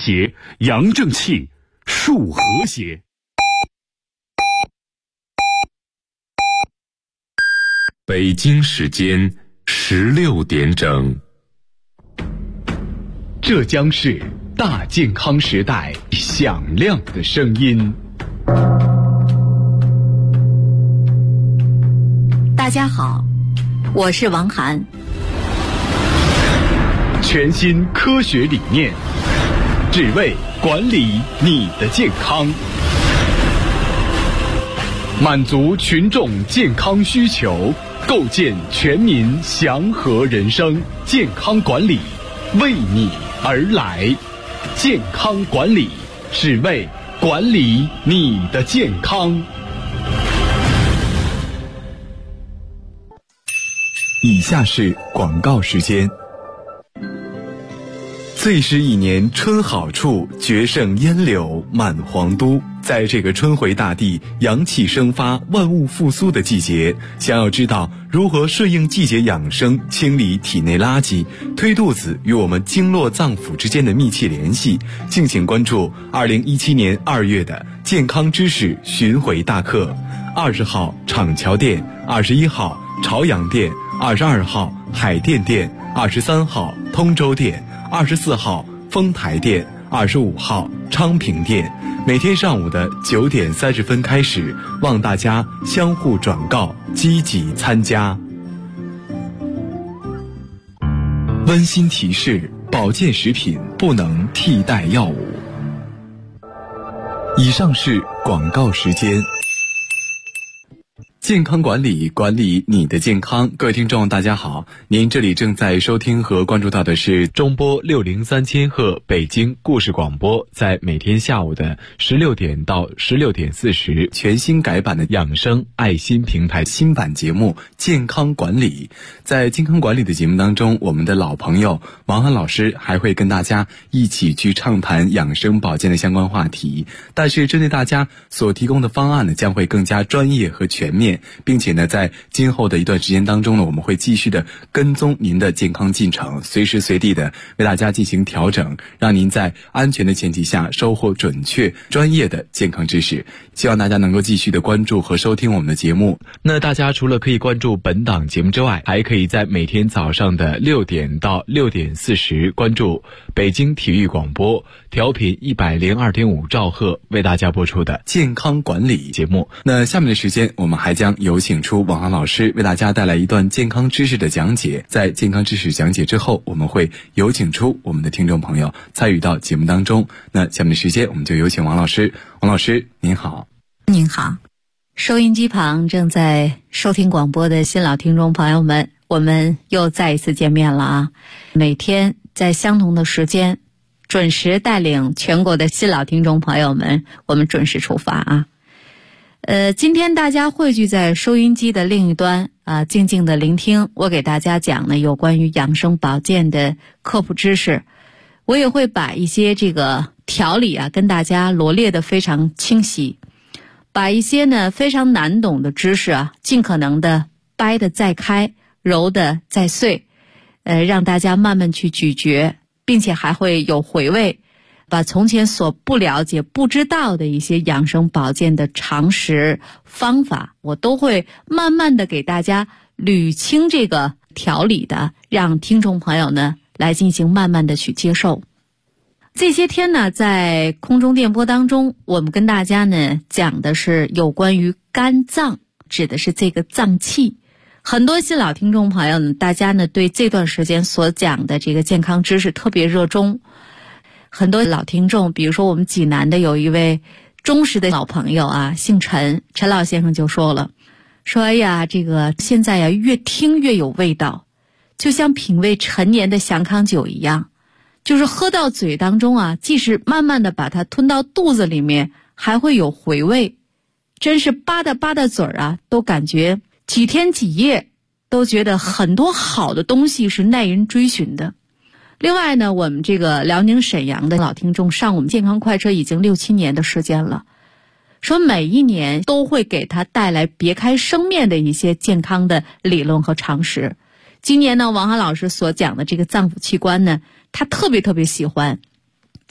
节，阳正气，树和谐。 北京时间16点整。 这将是大健康时代响亮的声音。 大家好，我是王涵。 全新科学理念，只为管理你的健康，满足群众健康需求，构建全民祥和人生。健康管理为你而来，健康管理只为管理你的健康。 以下是广告时间。最是一年春好处，绝胜烟柳满皇都。在这个春回大地、阳气生发、万物复苏的季节，想要知道如何顺应季节养生，清理体内垃圾，推肚子与我们经络脏腑之间的密切联系，敬请关注2017年2月的健康知识巡回大课。20号厂桥店，21号朝阳店，22号海淀店，23号通州店，24号丰台店，25号昌平店。每天上午的9点30分开始，望大家相互转告，积极参加。温馨提示：保健食品不能替代药物。以上是广告时间。健康管理，管理你的健康。各位听众大家好，您这里正在收听和关注到的是中波603千赫北京故事广播，在每天下午的16点到16点40，全新改版的养生爱心平台新版节目健康管理。在健康管理的节目当中，我们的老朋友王涵老师还会跟大家一起去畅谈养生保健的相关话题，但是针对大家所提供的方案呢，将会更加专业和全面，并且呢，在今后的一段时间当中呢，我们会继续的跟踪您的健康进程，随时随地的为大家进行调整，让您在安全的前提下收获准确专业的健康知识。希望大家能够继续的关注和收听我们的节目。那大家除了可以关注本档节目之外，还可以在每天早上的6点到6点40关注北京体育广播调频102.5兆赫为大家播出的健康管理节目。那下面的时间，我们还将有请出王涵老师为大家带来一段健康知识的讲解。在健康知识讲解之后，我们会有请出我们的听众朋友参与到节目当中。那下面的时间，我们就有请王老师。王老师您好。 您好，收音机旁正在收听广播的新老听众朋友们，我们又再一次见面了啊！每天在相同的时间，准时带领全国的新老听众朋友们，我们准时出发啊！今天大家汇聚在收音机的另一端啊，静静的聆听我给大家讲呢有关于养生保健的科普知识。我也会把一些这个条理啊跟大家罗列的非常清晰，把一些呢非常难懂的知识啊，尽可能的掰得再开，揉得再碎，让大家慢慢去咀嚼，并且还会有回味，把从前所不了解、不知道的一些养生保健的常识方法，我都会慢慢的给大家捋清这个条理的，让听众朋友呢来进行慢慢的去接受。这些天呢，在空中电波当中，我们跟大家呢讲的是有关于肝脏，指的是这个脏器。很多新老听众朋友呢，大家呢对这段时间所讲的这个健康知识特别热衷。很多老听众，比如说我们济南的有一位忠实的老朋友啊，姓陈，陈老先生就说了，说哎呀，这个现在呀越听越有味道，就像品味陈年的祥康酒一样，就是喝到嘴当中啊，即使慢慢的把它吞到肚子里面，还会有回味，真是吧嗒吧嗒嘴啊，都感觉几天几夜都觉得很多好的东西是耐人追寻的。另外呢，我们这个辽宁沈阳的老听众上我们健康快车已经6、7年的时间了，说每一年都会给他带来别开生面的一些健康的理论和常识。今年呢，王涵老师所讲的这个脏腑器官呢，他特别喜欢。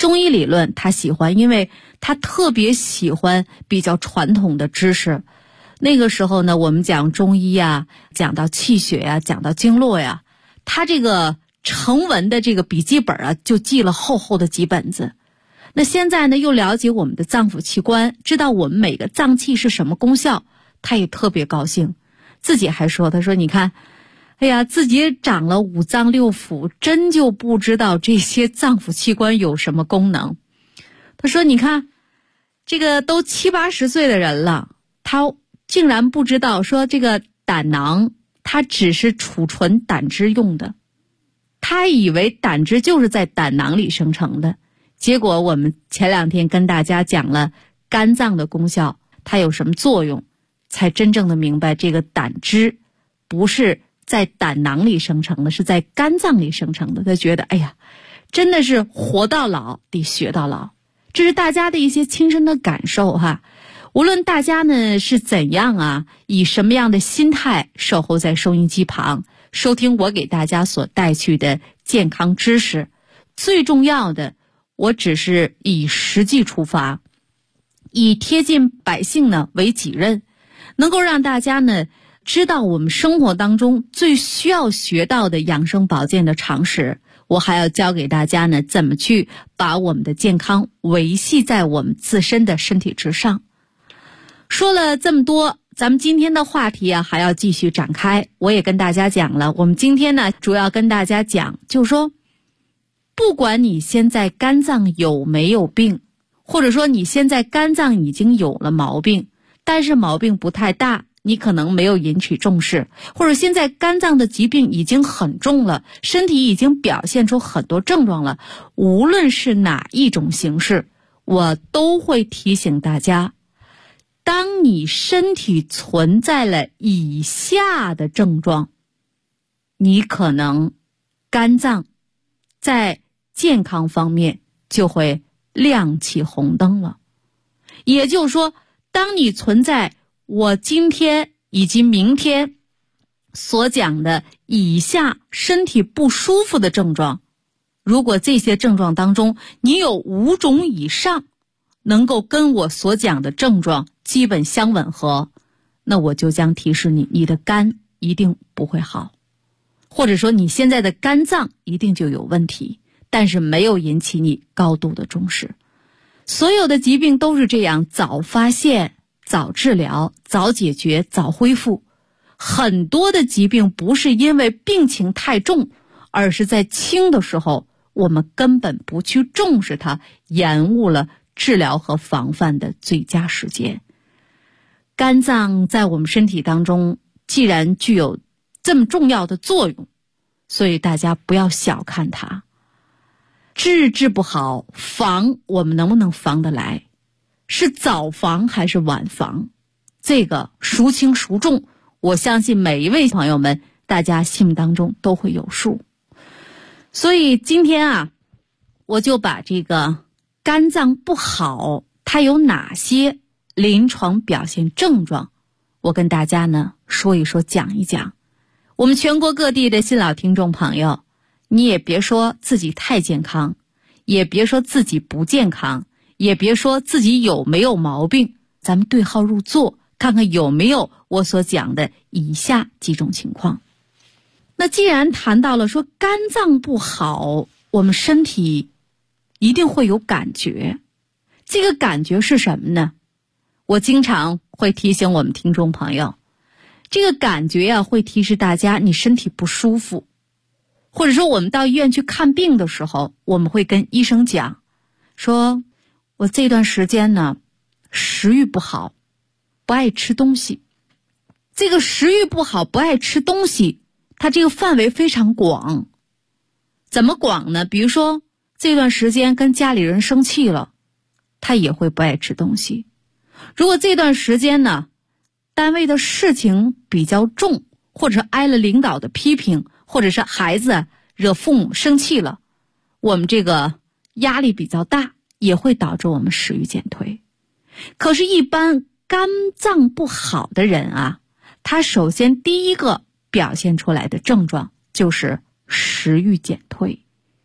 中医理论他喜欢，因为他特别喜欢比较传统的知识。那个时候呢，我们讲中医啊，讲到气血呀，讲到经络呀，他这个成文的这个笔记本啊，就记了厚厚的几本子。那现在呢，又了解我们的脏腑器官，知道我们每个脏器是什么功效，他也特别高兴。自己还说，他说你看，哎呀，自己长了五脏六腑，真就不知道这些脏腑器官有什么功能。他说你看，这个都70、80岁的人了，他竟然不知道说这个胆囊它只是储存胆汁用的，他以为胆汁就是在胆囊里生成的。结果我们前2天跟大家讲了肝脏的功效，它有什么作用，才真正的明白这个胆汁不是在胆囊里生成的，是在肝脏里生成的。他觉得哎呀，真的是活到老得学到老。这是大家的一些亲身的感受哈。无论大家呢是怎样啊，以什么样的心态守候在收音机旁，收听我给大家所带去的健康知识，最重要的，我只是以实际出发，以贴近百姓呢为己任，能够让大家呢知道我们生活当中最需要学到的养生保健的常识。我还要教给大家呢怎么去把我们的健康维系在我们自身的身体之上。说了这么多，咱们今天的话题啊还要继续展开。我也跟大家讲了，我们今天呢主要跟大家讲，就是说不管你现在肝脏有没有病，或者说你现在肝脏已经有了毛病，但是毛病不太大，你可能没有引起重视，或者现在肝脏的疾病已经很重了，身体已经表现出很多症状了，无论是哪一种形式，我都会提醒大家，当你身体存在了以下的症状，你可能肝脏在健康方面就会亮起红灯了。也就是说，当你存在我今天以及明天所讲的以下身体不舒服的症状，如果这些症状当中你有5种以上能够跟我所讲的症状基本相吻合，那我就将提示你，你的肝一定不会好，或者说你现在的肝脏一定就有问题，但是没有引起你高度的重视。所有的疾病都是这样，早发现早治疗，早解决早恢复。很多的疾病不是因为病情太重，而是在轻的时候我们根本不去重视它，延误了治疗和防范的最佳时间。肝脏在我们身体当中既然具有这么重要的作用，所以大家不要小看它。治不好，防我们能不能防得来，是早防还是晚防，这个孰轻孰重，我相信每一位朋友们大家心目当中都会有数。所以今天啊，我就把这个肝脏不好它有哪些临床表现症状，我跟大家呢说一说，讲一讲。我们全国各地的新老听众朋友，你也别说自己太健康，也别说自己不健康，也别说自己有没有毛病，咱们对号入座，看看有没有我所讲的以下几种情况。那既然谈到了说肝脏不好，我们身体一定会有感觉，这个感觉是什么呢？我经常会提醒我们听众朋友，这个感觉啊会提示大家你身体不舒服，或者说我们到医院去看病的时候，我们会跟医生讲说，我这段时间呢食欲不好，不爱吃东西。这个食欲不好不爱吃东西，它这个范围非常广。怎么广呢？比如说这段时间跟家里人生气了，他也会不爱吃东西。如果这段时间呢单位的事情比较重，或者挨了领导的批评，或者是孩子惹父母生气了，我们这个压力比较大，也会导致我们食欲减退。可是一般肝脏不好的人啊，他首先第一个表现出来的症状就是食欲减退。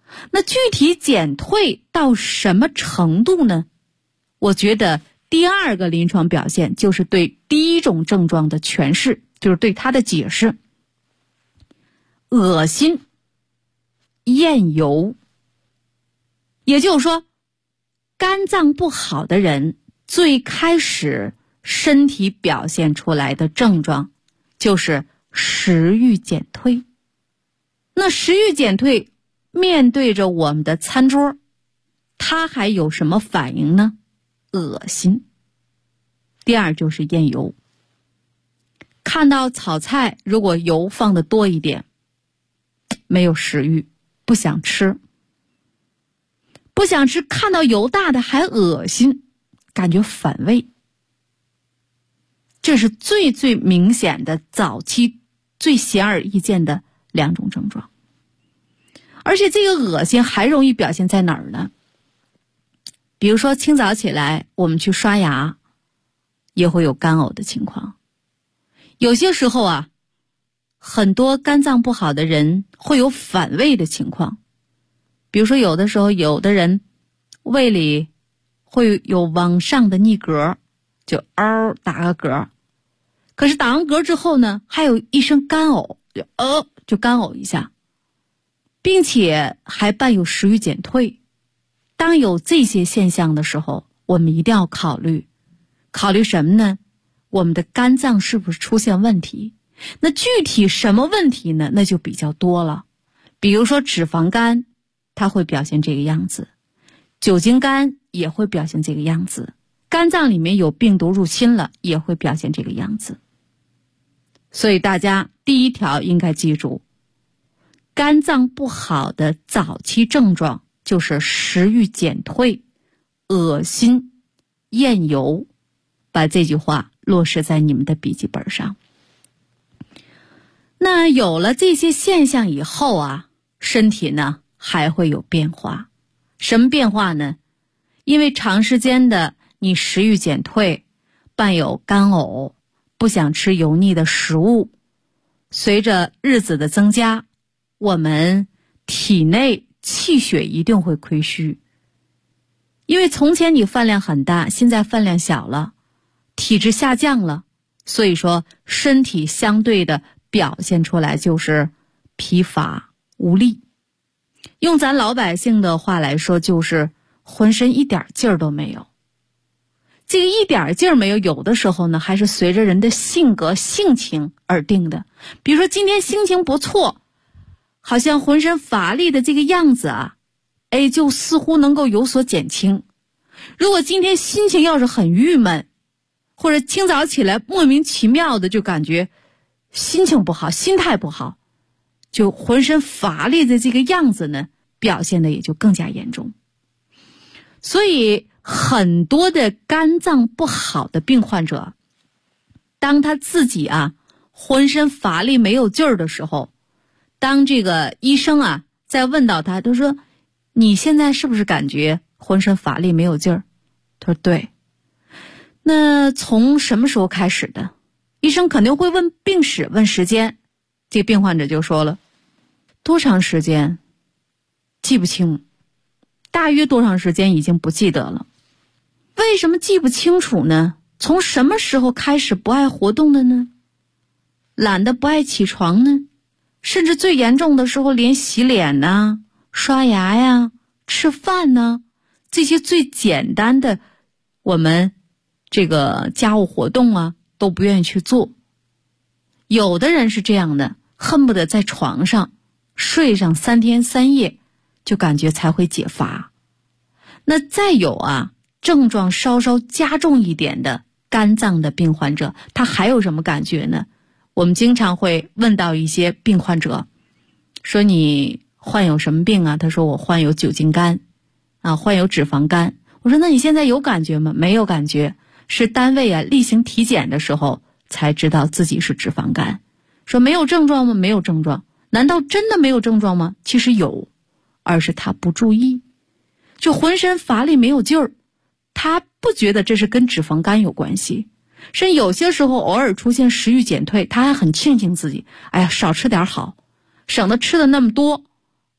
那具体减退到什么程度呢？我觉得第二个临床表现就是对第一种症状的诠释，就是对它的解释。恶心、厌油，也就是说，肝脏不好的人最开始身体表现出来的症状就是食欲减退。那食欲减退面对着我们的餐桌，它还有什么反应呢？恶心。第二就是厌油，看到炒菜如果油放的多一点，没有食欲，不想吃，看到油大的还恶心，感觉反胃。这是最最明显的早期最显而易见的两种症状。而且这个恶心还容易表现在哪儿呢？比如说清早起来我们去刷牙，也会有干呕的情况。有些时候啊，很多肝脏不好的人会有反胃的情况。比如说有的时候有的人胃里会有往上的逆膈，就嗷打个嗝，可是打完嗝之后呢，还有一声干呕，就干呕一下，并且还伴有食欲减退。当有这些现象的时候，我们一定要考虑什么呢？我们的肝脏是不是出现问题？那具体什么问题呢？那就比较多了。比如说脂肪肝，它会表现这个样子；酒精肝也会表现这个样子；肝脏里面有病毒入侵了，也会表现这个样子。所以大家第一条应该记住，肝脏不好的早期症状就是食欲减退、恶心、厌油。把这句话落实在你们的笔记本上。那有了这些现象以后啊，身体呢还会有变化。什么变化呢？因为长时间的你食欲减退，伴有干呕，不想吃油腻的食物，随着日子的增加，我们体内气血一定会亏虚。因为从前你饭量很大，现在饭量小了，体质下降了，所以说身体相对的表现出来就是疲乏无力。用咱老百姓的话来说，就是浑身一点劲儿都没有。这个一点劲儿没有，有的时候呢还是随着人的性格性情而定的。比如说今天心情不错，好像浑身乏力的这个样子啊，就似乎能够有所减轻。如果今天心情要是很郁闷，或者清早起来莫名其妙的就感觉心情不好，心态不好，就浑身乏力的这个样子呢，表现的也就更加严重。所以很多的肝脏不好的病患者，当他自己啊浑身乏力没有劲儿的时候，当这个医生啊在问到他，他说你现在是不是感觉浑身乏力没有劲儿？他说对。那从什么时候开始的？医生肯定会问病史，问时间。这个病患者就说了，多长时间记不清，大约多长时间已经不记得了。为什么记不清楚呢？从什么时候开始不爱活动的呢？懒得不爱起床呢？甚至最严重的时候连洗脸啊、刷牙呀、吃饭呢，这些最简单的我们这个家务活动啊都不愿意去做。有的人是这样的，恨不得在床上睡上3天3夜就感觉才会解乏。那再有啊，症状稍稍加重一点的肝脏的病患者，他还有什么感觉呢？我们经常会问到一些病患者，说你患有什么病啊？他说我患有酒精肝啊，患有脂肪肝。我说那你现在有感觉吗？没有感觉，是单位啊例行体检的时候才知道自己是脂肪肝。说没有症状吗？没有症状。难道真的没有症状吗？其实有，而是他不注意，就浑身乏力没有劲儿，他不觉得这是跟脂肪肝有关系。甚至有些时候偶尔出现食欲减退，他还很庆幸自己，哎呀少吃点好，省得吃的那么多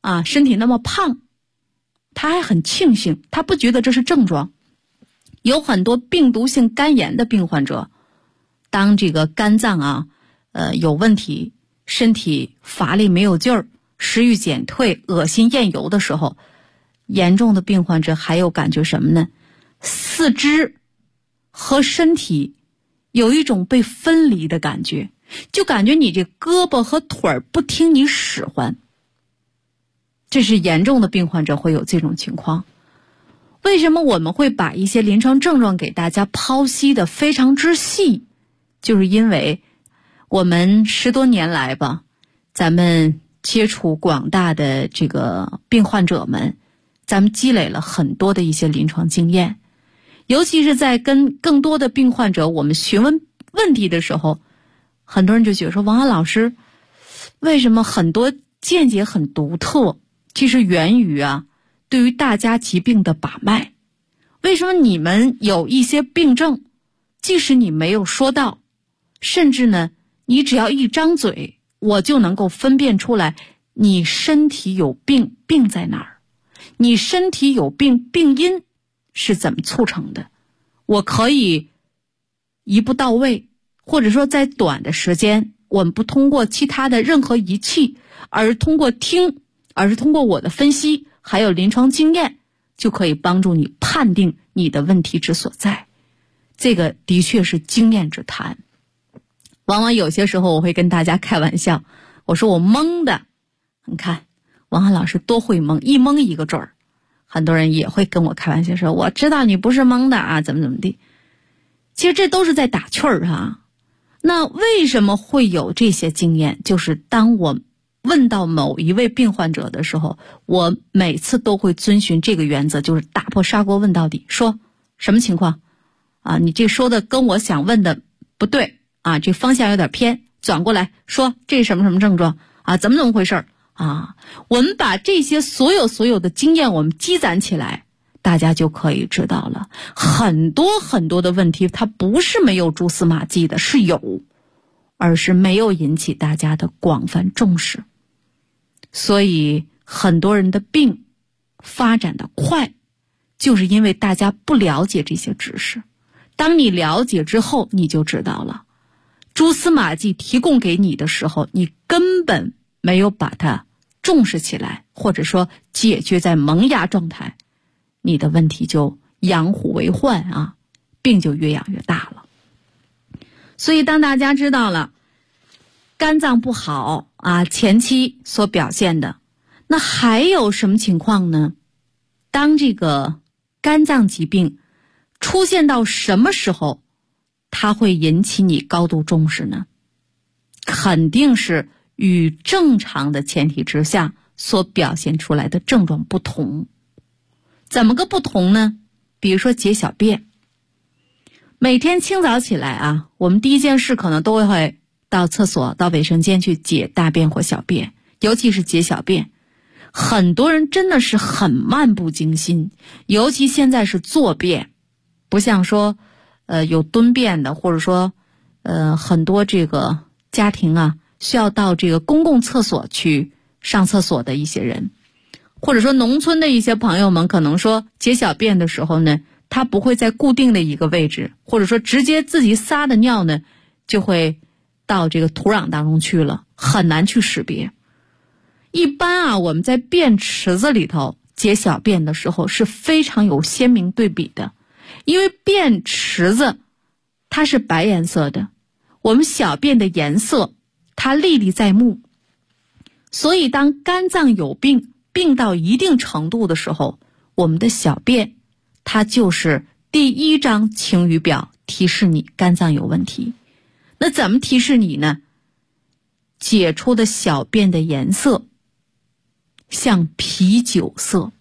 身体那么胖，他还很庆幸，他不觉得这是症状。有很多病毒性肝炎的病患者，当这个肝脏有问题，身体乏力没有劲儿，食欲减退，恶心厌油的时候，严重的病患者还有感觉什么呢？四肢和身体有一种被分离的感觉，就感觉你这胳膊和腿儿不听你使唤。这是严重的病患者会有这种情况。为什么我们会把一些临床症状给大家剖析的非常之细？就是因为我们10多年来吧，咱们接触广大的这个病患者们，咱们积累了很多的一些临床经验。尤其是在跟更多的病患者我们询问问题的时候，很多人就觉得说，王安老师为什么很多见解很独特？其实源于对于大家疾病的把脉。为什么你们有一些病症，即使你没有说到，甚至呢你只要一张嘴，我就能够分辨出来你身体有病，病在哪儿，你身体有病，病因是怎么促成的，我可以一步到位，或者说在短的时间，我们不通过其他的任何仪器，而是通过我的分析还有临床经验，就可以帮助你判定你的问题之所在。这个的确是经验之谈。往往有些时候我会跟大家开玩笑，我说我蒙的，你看王安老师多会蒙，一蒙一个准儿。很多人也会跟我开玩笑说，我知道你不是蒙的怎么地。其实这都是在打趣儿那为什么会有这些经验？就是当我问到某一位病患者的时候，我每次都会遵循这个原则，就是打破砂锅问到底，说什么情况你这说的跟我想问的不对这方向有点偏，转过来说这是什么什么症状怎么回事我们把这些所有的经验我们积攒起来，大家就可以知道了，很多很多的问题它不是没有蛛丝马迹的，是有，而是没有引起大家的广泛重视。所以很多人的病发展的快，就是因为大家不了解这些知识。当你了解之后，你就知道了，蛛丝马迹提供给你的时候，你根本没有把它重视起来，或者说解决在萌芽状态，你的问题就养虎为患病就越养越大了。所以当大家知道了肝脏不好前期所表现的，那还有什么情况呢？当这个肝脏疾病出现到什么时候，它会引起你高度重视呢？肯定是与正常的前提之下所表现出来的症状不同。怎么个不同呢？比如说解小便，每天清早起来我们第一件事可能都会到厕所到卫生间去解大便或小便，尤其是解小便，很多人真的是很漫不经心，尤其现在是坐便，不像说有蹲便的，或者说很多这个家庭需要到这个公共厕所去上厕所的一些人，或者说农村的一些朋友们可能说解小便的时候呢，他不会在固定的一个位置，或者说直接自己撒的尿呢就会到这个土壤当中去了，很难去识别。一般我们在便池子里头解小便的时候是非常有鲜明对比的，因为便池子它是白颜色的，我们小便的颜色它历历在目，所以当肝脏有病，病到一定程度的时候，我们的小便它就是第一张晴雨表，提示你肝脏有问题。那怎么提示你呢？解出的小便的颜色像啤酒色。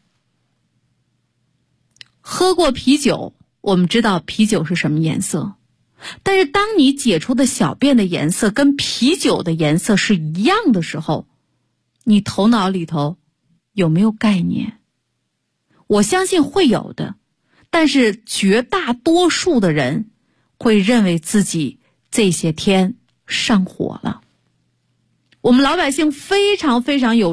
喝过啤酒，我们知道啤酒是什么颜色，但是当你解出的小便的颜色跟啤酒的颜色是一样的时候，你头脑里头有没有概念？我相信会有的，但是绝大多数的人会认为自己这些天上火了。我们老百姓非常非常有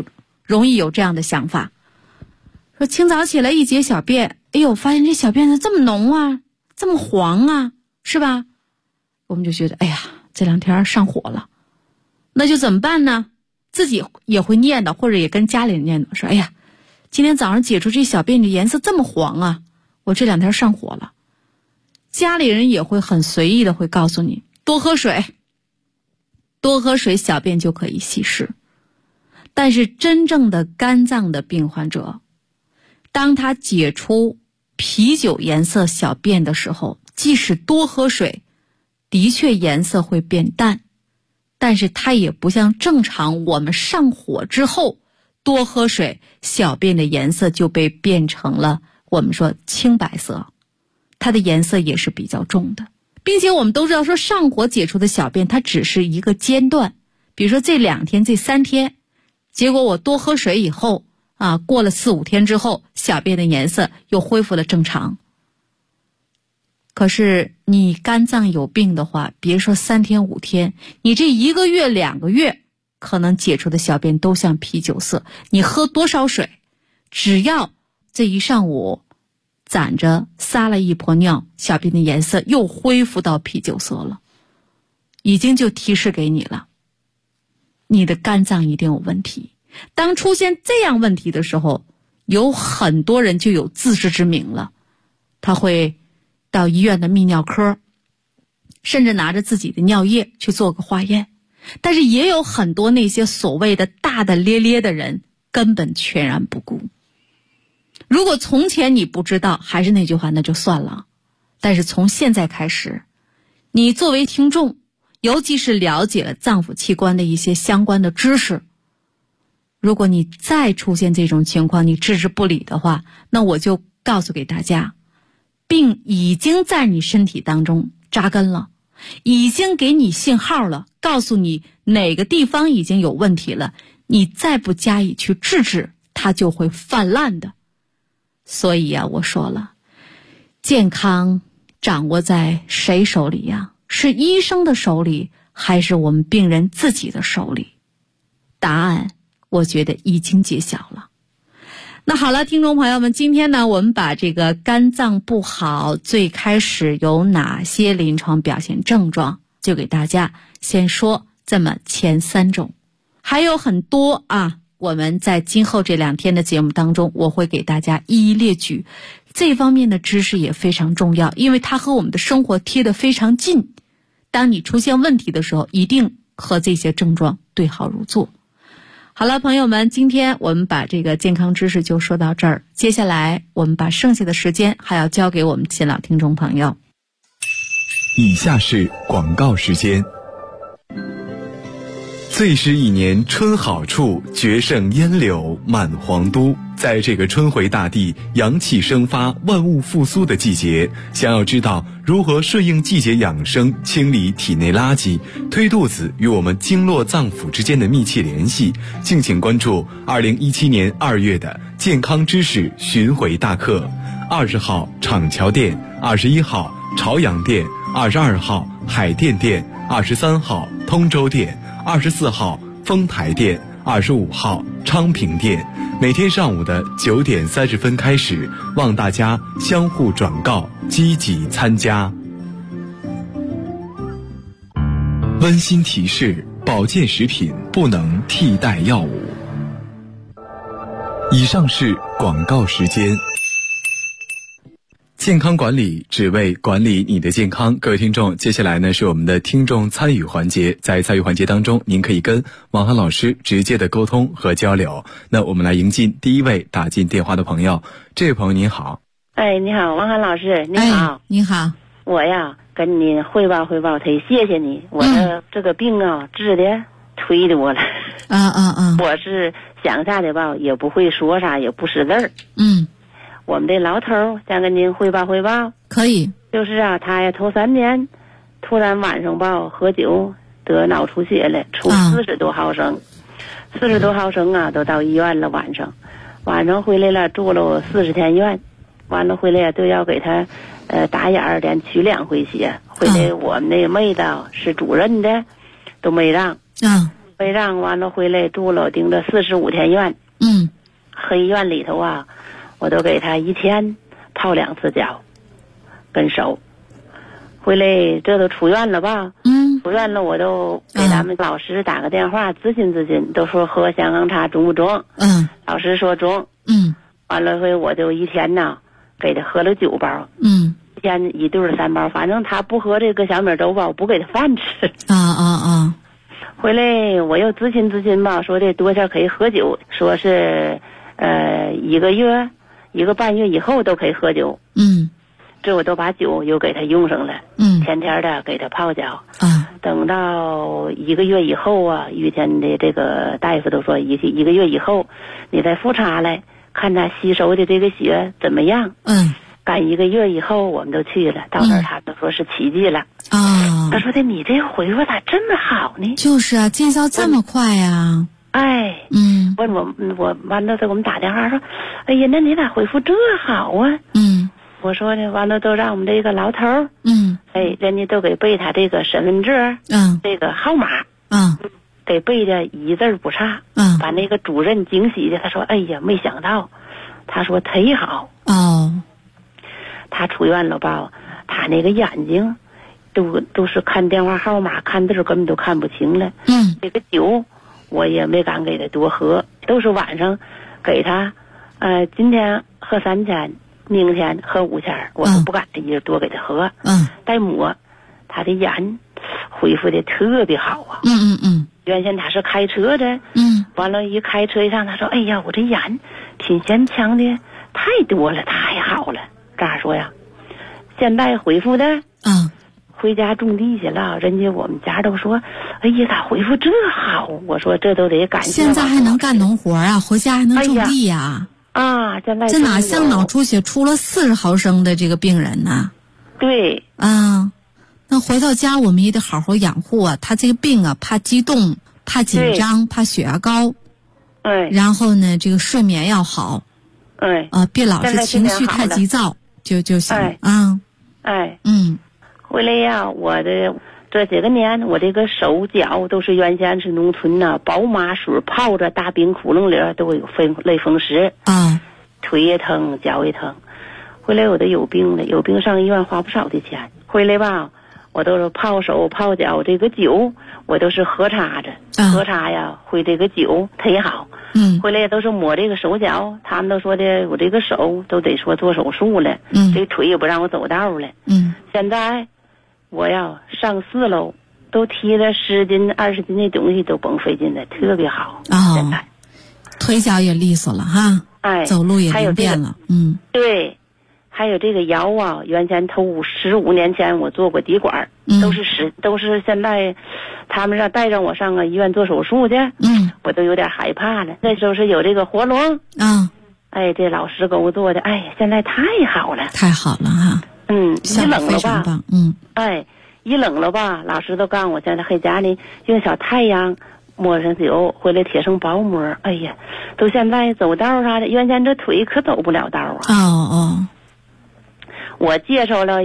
容易有这样的想法，说清早起来一解小便，哎呦，发现这小便这么浓啊，这么黄啊，是吧？我们就觉得哎呀，这2天上火了，那就怎么办呢？自己也会念叨，或者也跟家里人念叨，说哎呀，今天早上解出这小便的颜色这么黄啊，我这2天上火了。家里人也会很随意的会告诉你，多喝水，多喝水，小便就可以稀释。但是真正的肝脏的病患者，当他解出啤酒颜色小便的时候，即使多喝水，的确颜色会变淡，但是它也不像正常我们上火之后多喝水，小便的颜色就被变成了我们说青白色，它的颜色也是比较重的。并且我们都知道说，上火解出的小便它只是一个间断，比如说这2天这3天，结果我多喝水以后啊，过了4-5天之后，小便的颜色又恢复了正常。可是你肝脏有病的话，别说3天5天，你这1个月2个月可能解出的小便都像啤酒色。你喝多少水，只要这一上午攒着撒了一泼尿，小便的颜色又恢复到啤酒色了，已经就提示给你了，你的肝脏一定有问题。当出现这样问题的时候，有很多人就有自知之明了，他会到医院的泌尿科，甚至拿着自己的尿液去做个化验。但是也有很多那些所谓的大大咧咧的人根本全然不顾。如果从前你不知道，还是那句话，那就算了。但是从现在开始，你作为听众，尤其是了解了脏腑器官的一些相关的知识，如果你再出现这种情况，你置之不理的话，那我就告诉给大家，病已经在你身体当中扎根了，已经给你信号了，告诉你哪个地方已经有问题了，你再不加以去制止，它就会泛滥的。所以啊，我说了，健康掌握在谁手里呀？是医生的手里，还是我们病人自己的手里？答案我觉得已经揭晓了。那好了，听众朋友们，今天呢，我们把这个肝脏不好最开始有哪些临床表现症状，就给大家先说这么前3种，还有很多啊，我们在今后这2天的节目当中，我会给大家一一列举。这方面的知识也非常重要，因为它和我们的生活贴得非常近。当你出现问题的时候，一定和这些症状对号入座。好了，朋友们，今天我们把这个健康知识就说到这儿，接下来我们把剩下的时间还要交给我们新老听众朋友。 以下是广告时间。最是一年春好处，绝胜烟柳满皇都。在这个春回大地、阳气生发、万物复苏的季节，想要知道如何顺应季节养生，清理体内垃圾，推肚子与我们经络脏腑之间的密切联系，敬请关注2017年2月的健康知识巡回大课。20号厂桥店，21号朝阳店，22号海淀店，23号通州店，24号丰台店，25号昌平店。每天上午的9点30分开始，望大家相互转告，积极参加。温馨提示：保健食品不能替代药物。以上是广告时间。健康管理只为管理你的健康。各位听众，接下来呢是我们的听众参与环节。在参与环节当中，您可以跟王涵老师直接的沟通和交流。那我们来迎进第一位打进电话的朋友。这位朋友您好。 哎，你好，王涵老师，你好。 哎，你好。 我呀跟您汇报，忒谢谢你。我的这个病啊，治的忒多了。我是想啥的吧，也不会说啥，也不识字儿。我们的老头想跟您汇报。 可以。 就是啊，他呀头3年突然晚上吧喝酒得脑出血了，出40多毫升，40多毫升啊，都到医院了。晚上回来了，住了40天院，完了回来都要给他打眼连取2回血。回来我们那个妹子是主任的，都没让。没让，完了回来住了盯着45天院。 和医院里头啊，我都给他1天泡2次脚跟手。回来这都出院了吧？出院了我都给咱们老师打个电话咨询咨询，都说喝降糖茶中不中？老师说中。完了回我就1天呢给他喝了9包。1天1对3包，反正他不喝这个小米粥吧，我不给他饭吃。回来我又咨询咨询吧，说的多下可以喝酒，说是1个月1个半月以后都可以喝酒。这我都把酒又给他用上了。天天的给他泡脚。等到1个月以后啊，遇见的这个大夫都说一个月以后你再复查来看他吸收的这个血怎么样。赶1个月以后我们都去了，到那儿他都说是奇迹了。他说的你这个恢复咋这么好呢？ 就是啊，见效这么快呀。问我完了给我们打电话说，哎呀，那你咋恢复这好啊？我说呢，完了都让我们这个老头儿，人家都给背他这个身份证，这个号码，给背的一字不差。把那个主任惊喜的，他说，哎呀，没想到，他说忒好。他出院了吧？他那个眼睛都是看电话号码看字根本都看不清了。这个酒我也没敢给他多喝，都是晚上给他，今天喝3天，明天喝5天，我都不敢一直多给他喝。带抹，他的眼恢复的特别好啊。原先他是开车的，完了一开车一上，他说，哎呀，我这眼挺先强的太多了，太好了。咋说呀？现在恢复的，回家种地去了。人家我们家都说，哎呀，咋恢复这好？我说这都得感谢。 现在还能干农活啊？回家还能种地呀？ 现在这哪像脑出血出了40毫升的这个病人呢？ 对。 那回到家我们也得好好养护啊。他这个病啊，怕激动，怕紧张，怕血压高。然后呢，这个睡眠要好。别老是情绪太急躁。就行。 回来呀，我的这几个年，我这个手脚都是原先是农村呢，宝马水泡着大冰窟窿里都有类风湿。腿也疼，脚也疼。回来我都有病了，有病上医院花不少的钱。回来吧，我都是泡手泡脚，这个酒我都是喝茶着，喝茶呀，回这个酒忒好。回来都是摸这个手脚，他们都说的我这个手都得说做手术了。这腿也不让我走道了。现在我要上4楼，都提了10斤20斤的东西都甭费劲了，特别好。现在腿脚也利索了哈。走路也灵便了。 对，还有这个腰啊，原先头15年前我做过滴管，都是现在他们让带上我上医院做手术去。我都有点害怕了。那时候是有这个活龙。这老师给我做的，现在太好了， 太好了哈。 一冷了吧？一冷了吧？老师都告诉我，现在回家呢，用小太阳抹上酒，回来贴上薄膜。哎呀，都现在走道啥的，原先这腿可走不了道啊。我介绍了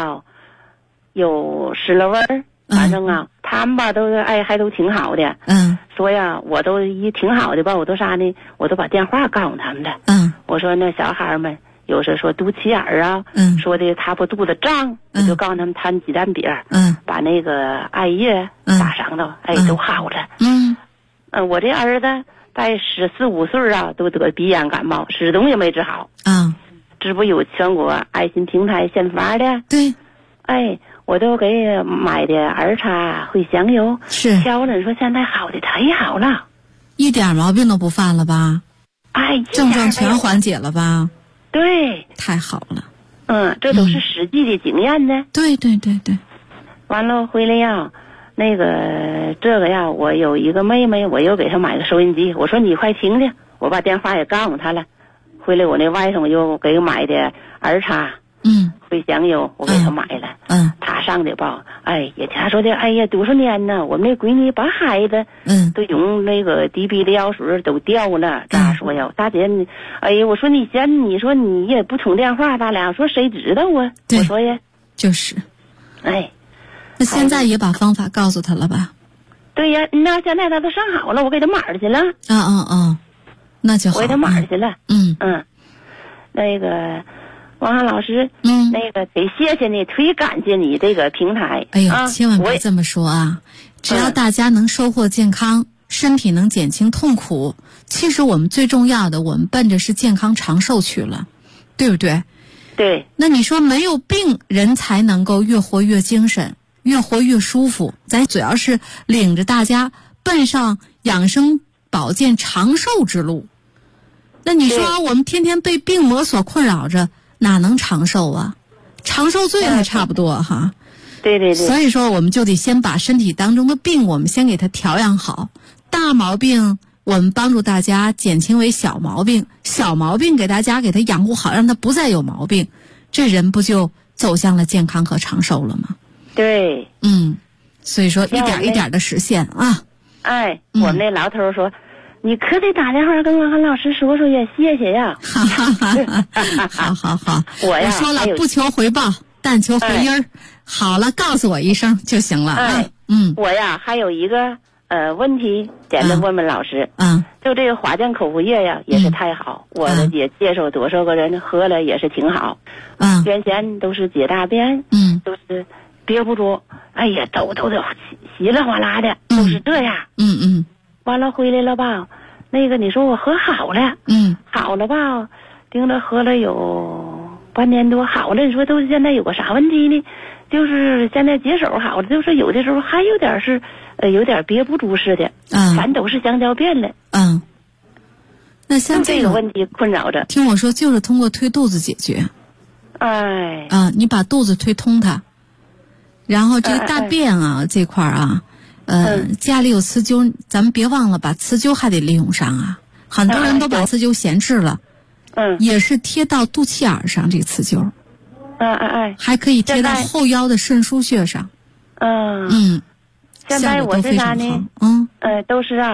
有10来位，反正啊，他们吧都还都挺好的。说呀，我都挺好的吧，我都啥呢？我都把电话告诉他们了。我说那小孩们有时说肚脐眼啊，说的他不肚子胀，我就告诉他们摊鸡蛋饼，把那个艾叶打上头，都好了。我这儿子在14、15岁啊，都得鼻炎感冒，始终也没治好。这不有全国爱心平台献发的？ 对。 我都给买的儿茶茴香油，挑了，说现在好的忒好了， 一点毛病都不犯了吧？症状全缓解了吧？ 对， 太好了。 这都是实际的经验呢。 对。 完了回来呀，那个这个呀，我有一个妹妹，我又给她买个收音机。我说你快听听，我把电话也告诉她了。回来我那外甥又给买的儿茶。茴香油我给他买了。他上的吧，他说的，多少年呢，我们那闺女把孩子都用那个滴鼻的药水都掉了。咋说呀？大姐你，我说你说你也不通电话，咱俩说谁知道啊？我说呀， 就是那现在也把方法告诉他了吧？ 对呀，那现在他都上好了，我给他买去了。 那就好。 我给他买去了。 嗯那个王涵老师，那个得谢谢你，忒感谢你这个平台。 哎呦，千万别这么说啊！只要大家能收获健康，身体能减轻痛苦，其实我们最重要的，我们奔着是健康长寿去了，对不对？ 对。 那你说没有病，人才能够越活越精神，越活越舒服。咱主要是领着大家奔上养生保健长寿之路。那你说我们天天被病魔所困扰着，哪能长寿啊？长寿罪还差不多哈。 对对对。 所以说，我们就得先把身体当中的病，我们先给它调养好。大毛病我们帮助大家减轻为小毛病，小毛病给大家给它养护好，让它不再有毛病，这人不就走向了健康和长寿了吗？ 对。 所以说一点一点的实现啊。 哎，我们那老头说，你可得打电话跟王涵老师说说呀，谢谢呀。 好， 我说了，不求回报，但求回音。好了，告诉我一声就行了。 我呀还有一个问题，简单问问老师。就这个华健口服液呀，也是太好，我呢也接受多少个人喝了也是挺好。原先都是解大便，都是憋不住，哎呀，都稀里哗啦的，都是这样。完了回来了吧，那个你说我喝好了，好了吧，盯着喝了有半年多，好了，你说都现在有个啥问题呢？就是现在解手好了，就是有的时候还有点是有点憋不住似的，反都是想小便了。那像这个问题困扰着， 听我说，就是通过推肚子解决。你把肚子推通它，然后这个大便啊这块啊。家里有雌灸，咱们别忘了把雌灸还得利用上啊。很多人都把雌灸闲置了，也是贴到肚脐眼上这个雌灸，还可以贴到后腰的肾腧穴上， 现在我是啥呢？都是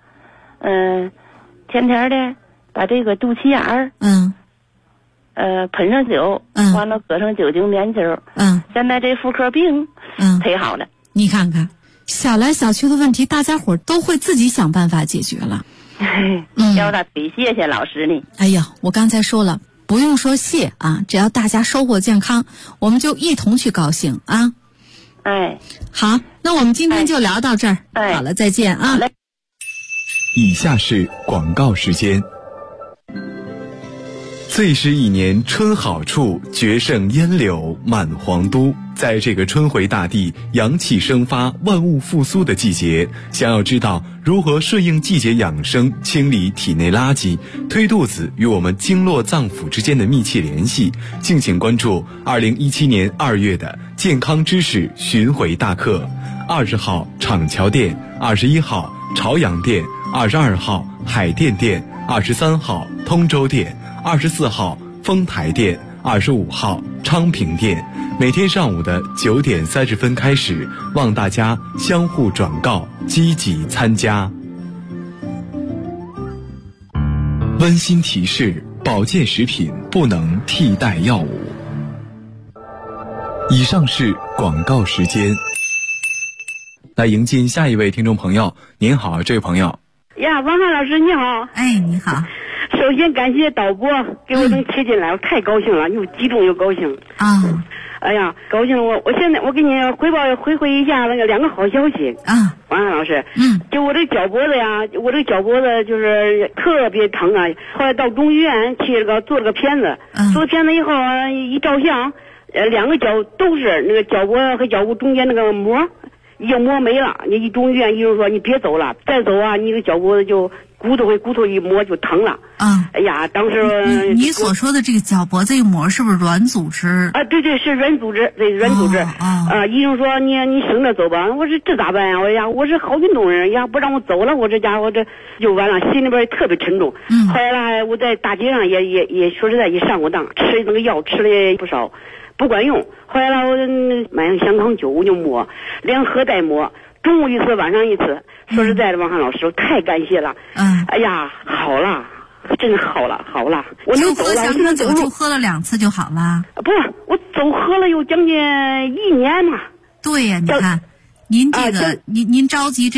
天天的把这个肚脐眼儿，喷上酒，完了搁上酒精棉球，现在这妇科病，忒好了。 你看看。小来小去的问题，大家伙都会自己想办法解决了。 要得谢谢老师呢。 哎呀，我刚才说了，不用说谢啊，只要大家收获健康，我们就一同去高兴啊。好，那我们今天就聊到这儿。好了，再见啊。 以下是广告时间。最是一年春好处，绝胜烟柳满皇都。在这个春回大地、阳气生发、万物复苏的季节，想要知道如何顺应季节养生、清理体内垃圾、推肚子与我们经络脏腑之间的密切联系，敬请关注2017年2月的健康知识巡回大课。20号厂桥店，21号朝阳店，22号海淀店，23号通州店，24号丰台店，25号昌平店。每天上午的9点30分开始，望大家相互转告，积极参加。温馨提示：保健食品不能替代药物。以上是广告时间。来迎进下一位听众朋友。您好，这位朋友。 呀，王涵老师你好。 你好。 首先感谢导播给我能接进来，我太高兴了，又激动又高兴。哎呀，高兴了！我现在我给你回馈一下那个2个好消息啊， 王涵老师。就我这个脚脖子呀，我这个脚脖子就是特别疼啊。后来到中医院去做了个片子，做片子以后一照相，2个脚都是那个脚脖和脚骨中间那个膜已经磨没了。你一中医院医生说你别走了，再走啊，你的脚脖子就骨头一磨就疼了。哎呀，当时你所说的这个脚脖这个膜是不是软组织？ 对，是软组织，对，软组织。医生说你省着走吧。我说这咋办呀？我是好运动人呀，不让我走了，我这家伙这就完了，心里边特别沉重。后来我在大街上也说实在也上过当，吃那个药吃了不少，不管用。后来我买上香康酒我就摸，2盒带摸，中午一次，晚上一次。说实在的，王涵老师，我太感谢了。哎呀，好了，真好了。我能走了， 香康酒就喝了2次就好了。 不，我走喝了有将近1年嘛。 对呀，你看，您这个您着急这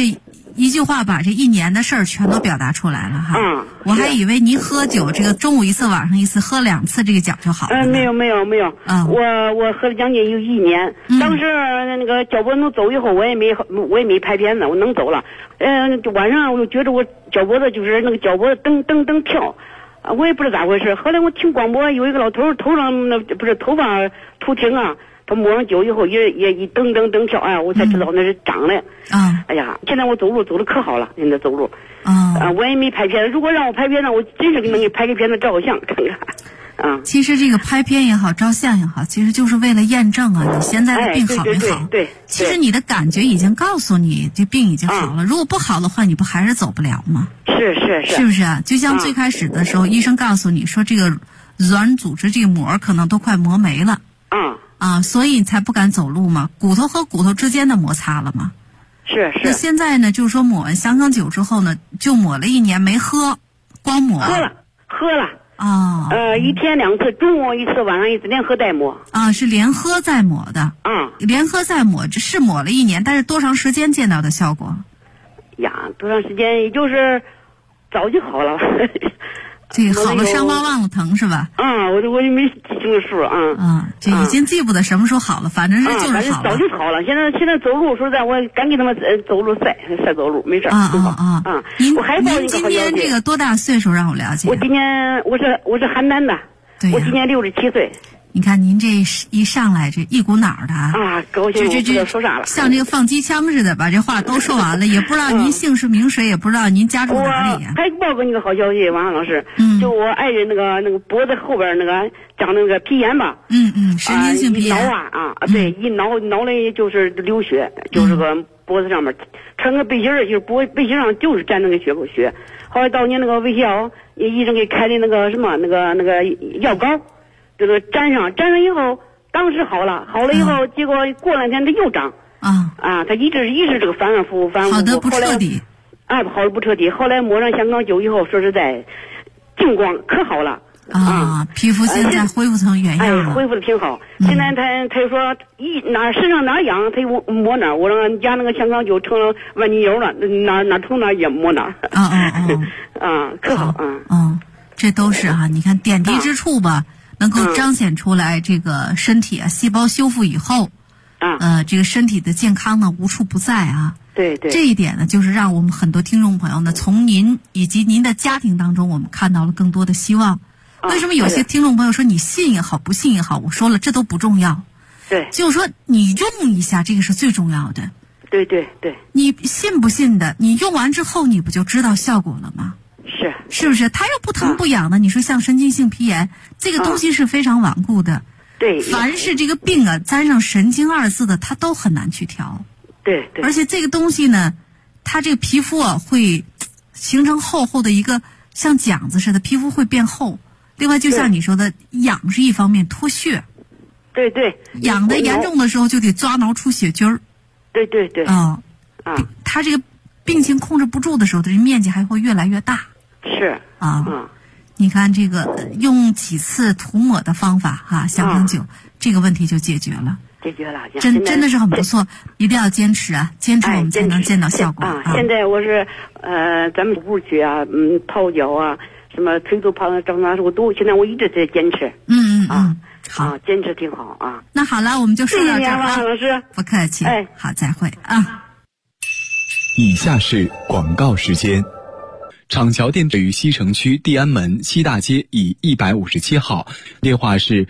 一句话把这一年的事儿全都表达出来了哈。我还以为您喝酒这个中午一次晚上一次喝2次这个脚就好了。 没有。我喝了将近有1年。当时那个脚脖能走以后，我也没拍片子，我能走了。晚上我就觉得我脚脖子就是那个脚脖子噔噔噔跳，我也不知道咋回事。后来我听广播，有一个老头头上那不是头发秃顶啊。他抹上酒以后也一噔噔噔跳，哎呀，我才知道那是长了。哎呀，现在我走路走的可好了，现在走路。我也没拍片子，如果让我拍片子，我真是能给拍个片子照个相看看。 其实这个拍片也好，照相也好，其实就是为了验证啊，你现在的病好没好。 对。 其实你的感觉已经告诉你这病已经好了，如果不好的话，你不还是走不了吗？是不是啊？就像最开始的时候，医生告诉你说这个软组织这个膜可能都快磨没了。所以你才不敢走路嘛，骨头和骨头之间的摩擦了嘛。 是。 那现在呢，就是说抹完香港酒之后呢，就抹了1年没喝，光抹。 喝了。一天2次，中午1次，晚上1次，连喝带抹。 是连喝再抹的。连喝再抹，这是抹了1年，但是多长时间见到的效果？ 呀，多长时间？也就是早就好了。 这个好了伤疤忘了疼是吧？ 我也没记清楚数这已经记不得什么时候好了，反正是就是好了。 早就好了。现在走路说实在，我赶紧他妈走路晒走路，没事。我还您今年这个多大岁数？让我了解。 我今年我是邯郸的，我今年67岁。 你看您这一上来这一股脑的高兴，我不知道说啥了， 像这个放机枪似的，把这话都说完了，也不知道您姓氏名谁，也不知道您家住哪里呀。 还报给你个好消息，王老师，就我爱人那个脖子后边那个长那个皮炎吧， 神经性皮炎对，一挠了就是流血，就是个脖子上面穿个背心儿，就是背心上就是沾那个血。后来到你那个卫校，医生给开的那个什么那个药膏。这个粘上以后，当时好了以后，结果过2天它又长它一直这个反复， 好的不彻底， 好的不彻底。后来抹上香港酒以后，说实在，净光可好了皮肤现在恢复成原样了， 恢复的挺好。现在他就说身上哪痒，他就抹哪儿。我让家那个香港酒成了万金油了，哪疼哪也抹哪儿。可好这都是你看点滴之处吧。能够彰显出来这个身体细胞修复以后，这个身体的健康呢无处不在对， 这一点呢，就是让我们很多听众朋友呢，从您以及您的家庭当中，我们看到了更多的希望。为什么有些听众朋友说你信也好，不信也好，我说了这都不重要。 对， 就是说你用一下，这个是最重要的。 对， 你信不信的，你用完之后，你不就知道效果了吗？是不是？它又不疼不痒的，你说像神经性皮炎这个东西是非常顽固的。 对， 凡是这个病沾上神经2字的，它都很难去调。 对， 而且这个东西呢，它这个皮肤会形成厚厚的一个像茧子似的，皮肤会变厚。另外，就像你说的，痒是一方面，脱血。 对， 痒的严重的时候就得抓挠出血菌儿。 对。 它这个病情控制不住的时候，这面积还会越来越大。 是你看这个用几次涂抹的方法香港酒这个问题就解决了，真的是很不错，一定要坚持坚持我们才能见到效果现在我是咱们徒步去泡脚什么推走跑长啥时候都，现在我一直在坚持。好，坚持挺好那好了，我们就说到这儿王老师， 不客气。好，再会以下是广告时间。厂桥店位于西城区地安门西大街以157号，电话是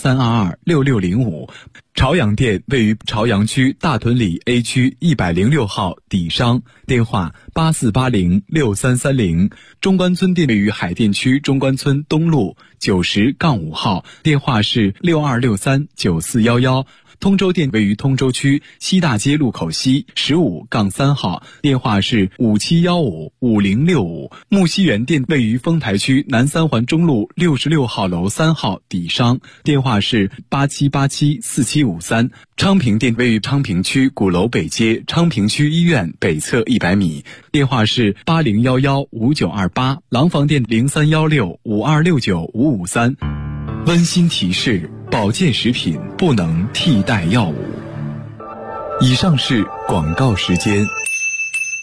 83226605。朝阳店位于朝阳区大屯里 A 区106号底商，电话84806330。中关村店位于海淀区中关村东路90-5号，电话是62639411。通州店位于通州区西大街路口西15-3号，电话是57155065。木樨园店位于丰台区南三环中路66号楼3号底商，电话是87874753。昌平店位于昌平区鼓楼北街昌平区医院北侧100米，电话是80115928。廊坊店031652695553。温馨提示：保健食品不能替代药物。以上是广告时间。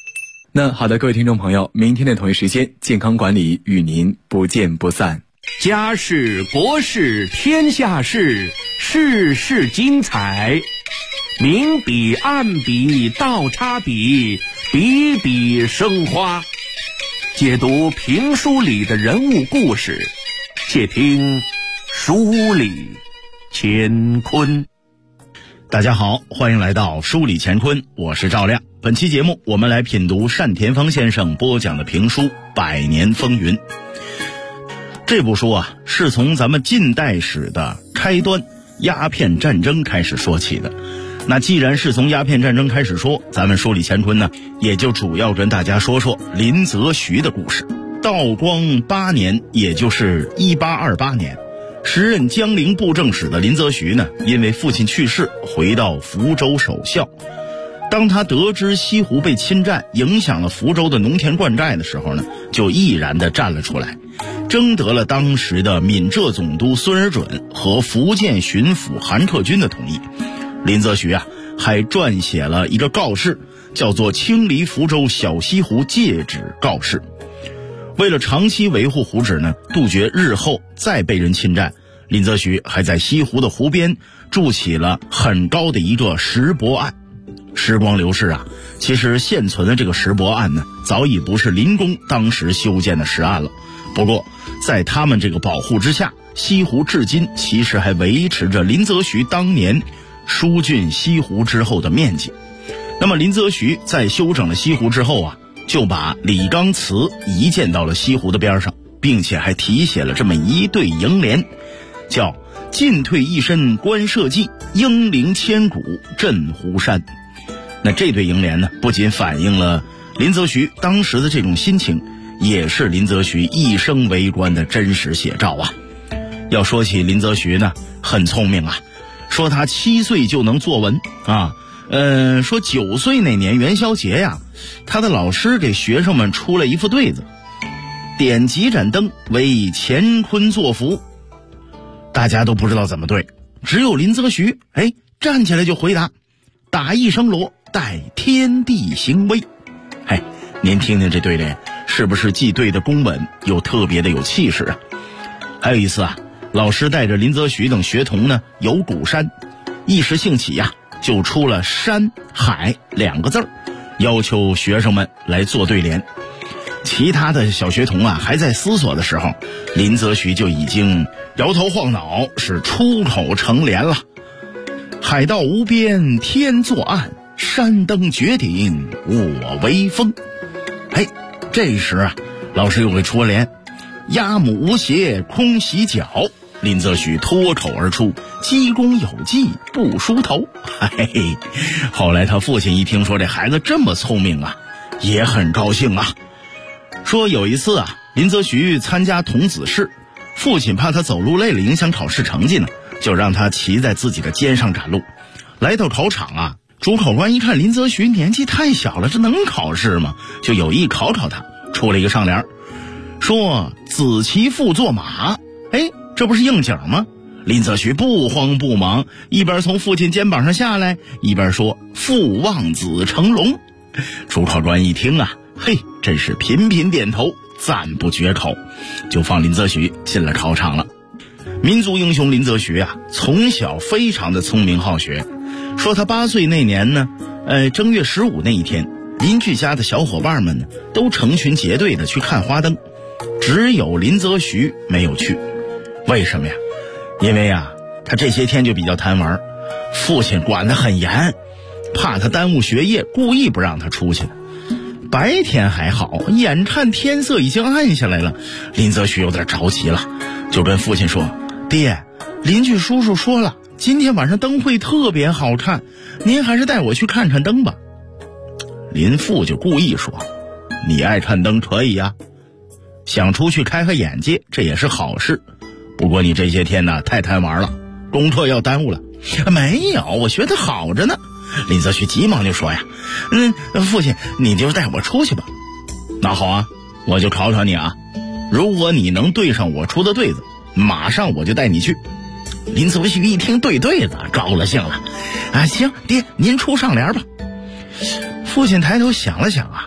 那好的，各位听众朋友，明天的同一时间，健康管理与您不见不散。 家事国事天下事，事事精彩，明笔暗笔倒插笔，笔笔生花。解读评书里的人物故事，且听书里乾坤。 大家好，欢迎来到书里乾坤，我是赵亮。本期节目我们来品读单田芳先生播讲的评书《百年风云》。这部书啊，是从咱们近代史的开端鸦片战争开始说起的。那既然是从鸦片战争开始说，咱们书里乾坤呢，也就主要跟大家说说林则徐的故事。道光8年，也就是1828年，时任江陵布政使的林则徐呢，因为父亲去世，回到福州守孝。当他得知西湖被侵占，影响了福州的农田灌溉的时候呢，就毅然地站了出来，征得了当时的闽浙总督孙尔准和福建巡抚韩克军的同意。林则徐啊，还撰写了一个告示，叫做《清理福州小西湖戒旨告示》。为了长期维护湖址呢，杜绝日后再被人侵占，林则徐还在西湖的湖边筑起了很高的一个石泊岸。时光流逝啊，其实现存的这个石泊岸呢，早已不是林公当时修建的石岸了。不过在他们这个保护之下，西湖至今其实还维持着林则徐当年疏浚西湖之后的面积。那么林则徐在修整了西湖之后啊，就把李纲祠移建到了西湖的边上，并且还题写了这么一对楹联，叫进退一身观社稷，英灵千古镇湖山。那这对楹联呢，不仅反映了林则徐当时的这种心情，也是林则徐一生为官的真实写照啊。要说起林则徐呢，很聪明啊，说他7岁就能作文啊，说9岁那年元宵节呀，他的老师给学生们出了一副对子，点几盏灯为乾坤作福。大家都不知道怎么对，只有林则徐站起来就回答，打一声锣，待天地行威。您听听这对联，是不是既对的工稳，又特别的有气势啊？还有一次啊，老师带着林则徐等学童呢游鼓山，一时兴起呀，就出了山海2个字，要求学生们来做对联。其他的小学童啊还在思索的时候，林则徐就已经摇头晃脑，是出口成联了。海道无边天作岸，山登绝顶我威风。这时啊，老师又给出了联，鸭母无鞋空洗脚。林则徐脱口而出，鸡公有技不梳头。后来他父亲一听说这孩子这么聪明啊，也很高兴啊。说有一次啊，林则徐参加童子试，父亲怕他走路累了影响考试成绩呢，就让他骑在自己的肩上赶路。来到考场啊，主考官一看林则徐年纪太小了，这能考试吗？就有意考他，出了一个上联，说子骑父坐马。这不是应景吗？林则徐不慌不忙，一边从父亲肩膀上下来，一边说父望子成龙。主考官一听啊，真是频频点头，赞不绝口，就放林则徐进了考场了。民族英雄林则徐啊，从小非常的聪明好学。说他8岁那年呢，正月15那一天，邻居家的小伙伴们呢，都成群结队的去看花灯，只有林则徐没有去。为什么呀？因为啊，他这些天就比较贪玩，父亲管得很严，怕他耽误学业，故意不让他出去的。白天还好，眼看天色已经暗下来了，林则徐有点着急了，就跟父亲说，爹，邻居叔叔说了，今天晚上灯会特别好看，您还是带我去看看灯吧。林父就故意说，你爱看灯可以呀，想出去开开眼界，这也是好事。不过你这些天呢，太贪玩了，功课要耽误了。没有，我学得好着呢。林则徐急忙就说呀，父亲，你就带我出去吧。那好啊，我就考考你啊，如果你能对上我出的对子，马上我就带你去。林则徐一听对子，高了兴了，行，爹，您出上联吧。父亲抬头想了想啊，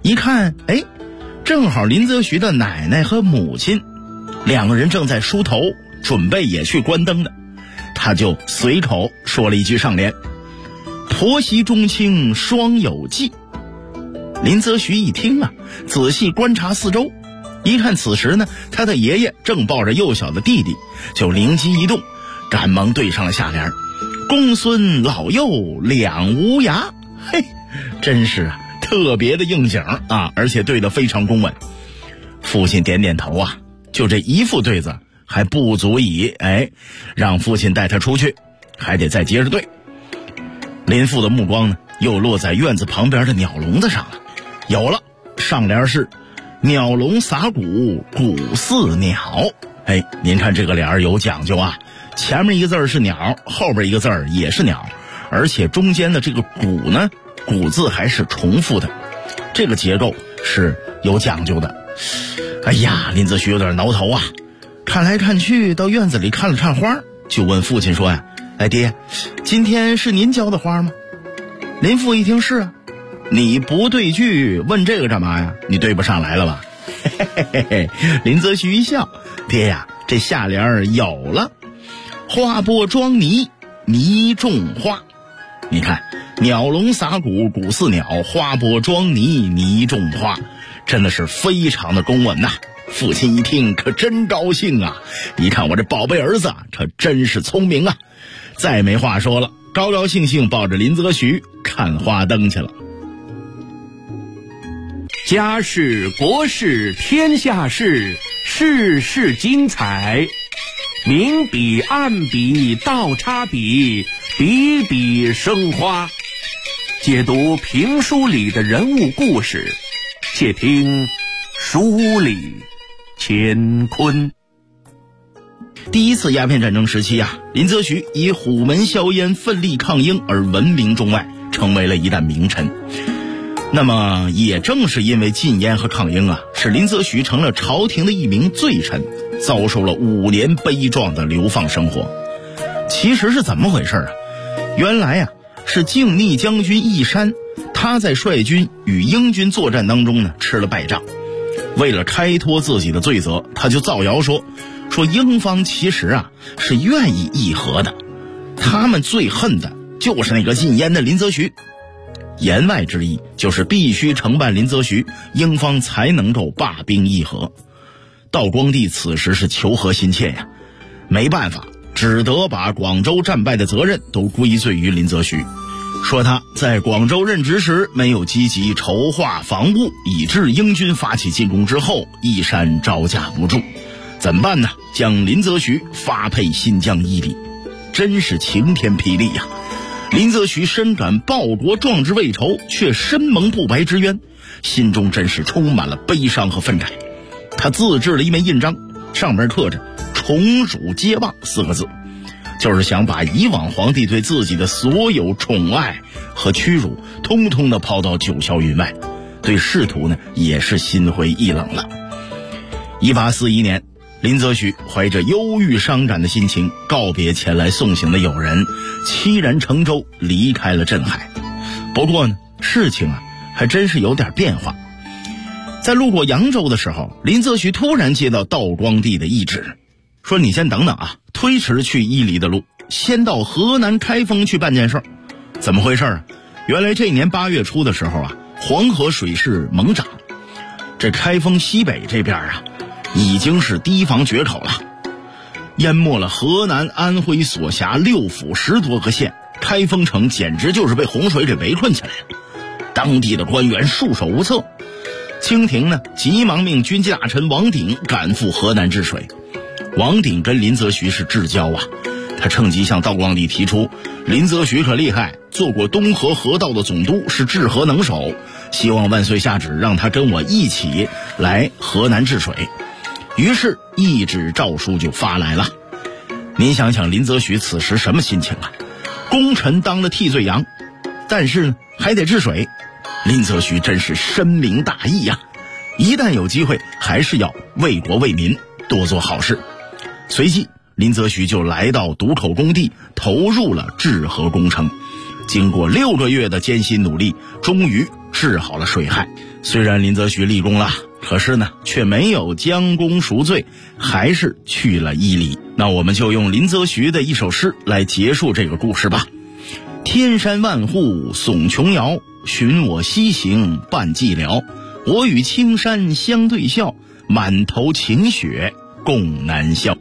一看，哎，正好林则徐的奶奶和母亲两个人正在梳头，准备也去关灯呢。他就随口说了一句上联：婆媳中亲双有忌。林则徐一听啊，仔细观察四周，一看此时呢，他的爷爷正抱着幼小的弟弟，就灵机一动，赶忙对上了下联：公孙老幼两无涯。嘿，真是啊，特别的应景啊，而且对得非常公稳。父亲点点头啊，就这一副对子还不足以让父亲带他出去，还得再接着对。林父的目光呢，又落在院子旁边的鸟笼子上了。有了，上联是鸟笼撒谷，谷似鸟。您看这个联儿有讲究啊，前面一个字是鸟，后边一个字也是鸟，而且中间的这个谷呢，谷字还是重复的，这个结构是有讲究的。哎呀，林则徐有点挠头啊，看来看去到院子里看了看花，就问父亲说呀：爹，今天是您浇的花吗？林父一听是啊。你不对句问这个干嘛呀？你对不上来了吧？嘿嘿嘿嘿，林则徐一笑，爹呀，这下联有了，花播装泥，泥种花。你看，鸟笼撒谷，谷似鸟，花播装泥，泥种花，真的是非常的公稳呐。父亲一听可真高兴啊，一看我这宝贝儿子可真是聪明啊，再没话说了，高高兴兴抱着林则徐看花灯去了。 家事国事天下事，事事精彩，明笔暗笔倒插笔，笔笔生花。解读评书里的人物故事，且听书里乾坤。 第一次鸦片战争时期啊，林则徐以虎门销烟奋力抗英而闻名中外，成为了一代名臣。那么也正是因为禁烟和抗英啊，使林则徐成了朝廷的一名罪臣，遭受了5年悲壮的流放生活。其实是怎么回事啊？原来啊，是靖逆将军义山，他在率军与英军作战当中呢吃了败仗，为了开脱自己的罪责，他就造谣说英方其实啊是愿意议和的，他们最恨的就是那个禁烟的林则徐。言外之意就是必须承办林则徐，英方才能够罢兵议和。道光帝此时是求和心切呀，没办法，只得把广州战败的责任都归罪于林则徐，说他在广州任职时没有积极筹划防务，以致英军发起进攻之后，义山招架不住。怎么办呢？将林则徐发配新疆伊犁，真是晴天霹雳呀！林则徐深感报国壮志未酬，却身蒙不白之冤，心中真是充满了悲伤和愤慨。他自制了一枚印章，上面刻着宠辱皆忘4个字，就是想把以往皇帝对自己的所有宠爱和屈辱通通的抛到九霄云外，对仕途呢也是心灰意冷了。1841年，林则徐怀着忧郁伤感的心情告别前来送行的友人，凄然乘舟离开了镇海。不过呢，事情啊还真是有点变化。在路过扬州的时候，林则徐突然接到道光帝的懿旨，说你先等等啊，推迟去伊犁的路，先到河南开封去办件事。怎么回事啊？原来这年8月初的时候啊，黄河水势猛涨，这开封西北这边啊已经是堤防决口了，淹没了河南、安徽所辖6府10多个县，开封城简直就是被洪水给围困起来了。当地的官员束手无策，清廷呢急忙命军机大臣王鼎赶赴河南治水。王鼎跟林则徐是至交啊，他趁机向道光帝提出，林则徐可厉害，做过东河河道的总督，是治河能手，希望万岁下旨让他跟我一起来河南治水。于是懿旨诏书就发来了。您想想林则徐此时什么心情啊？功臣当了替罪羊，但是呢还得治水，林则徐真是深明大义呀，一旦有机会还是要为国为民多做好事。随即林则徐就来到渡口工地，投入了治河工程。经过6个月的艰辛努力，终于治好了水害。虽然林则徐立功了，可是呢却没有将功赎罪，还是去了伊犁。那我们就用林则徐的一首诗来结束这个故事吧。天山万户耸琼瑶，寻我西行伴寂寥。我与青山相对笑，满头晴雪共南宵。